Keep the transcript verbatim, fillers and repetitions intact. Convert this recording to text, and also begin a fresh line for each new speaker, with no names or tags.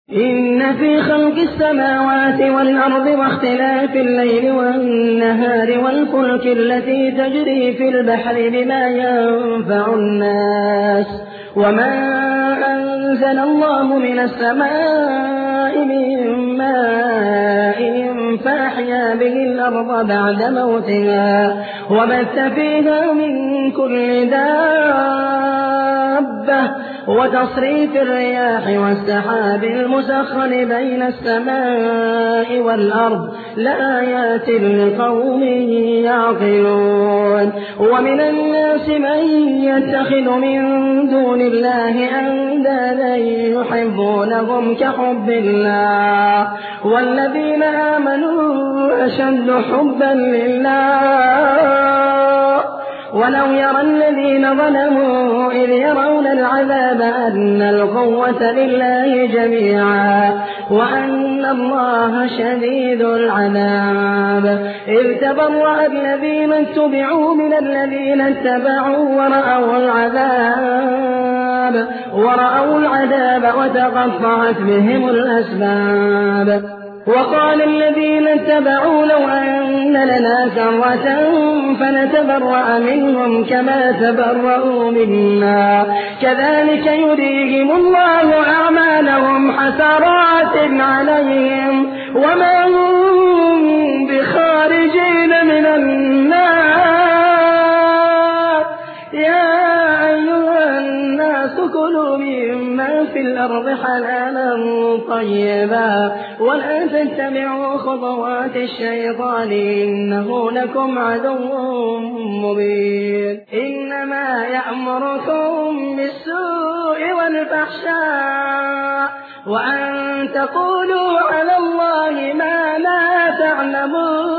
إن في خلق السماوات والأرض واختلاف الليل والنهار والفلك التي تجري في البحر بما ينفع الناس وما أنزل الله من السماء من ماء فأحيا به الأرض بعد موتها وبث فيها من كل دابة وتصريف الرياح والسحاب المسخر بين السماء والأرض لآيات لقوم يعقلون. ومن الناس من يتخذ من دون الله أندادا يحبونهم كحب الله والذين آمنوا أشد حبا لله ولو يرى الذين ظلموا إذ يرون العذاب أن القوة لله جميعا وأن الله شديد العذاب. إذ تبرأ الذين اتبعوا من الذين اتبعوا ورأوا العذاب ورأوا العذاب وتقطعت بهم الأسباب. وقال الذين اتبعوا لو أن لنا كرة فنتبرأ منهم كما تبرأوا منا كذلك يريهم الله أعمالهم حسرات عليهم وما هم بخارجين من النار. يا أيها الناس كلوا مما في الأرض حلالا طيبا ولا تتبعوا خطوات الشيطان إنه لكم عدو مبين. إنما يأمركم بالسوء والفحشاء وأن تقولوا على الله ما لا تعلمون.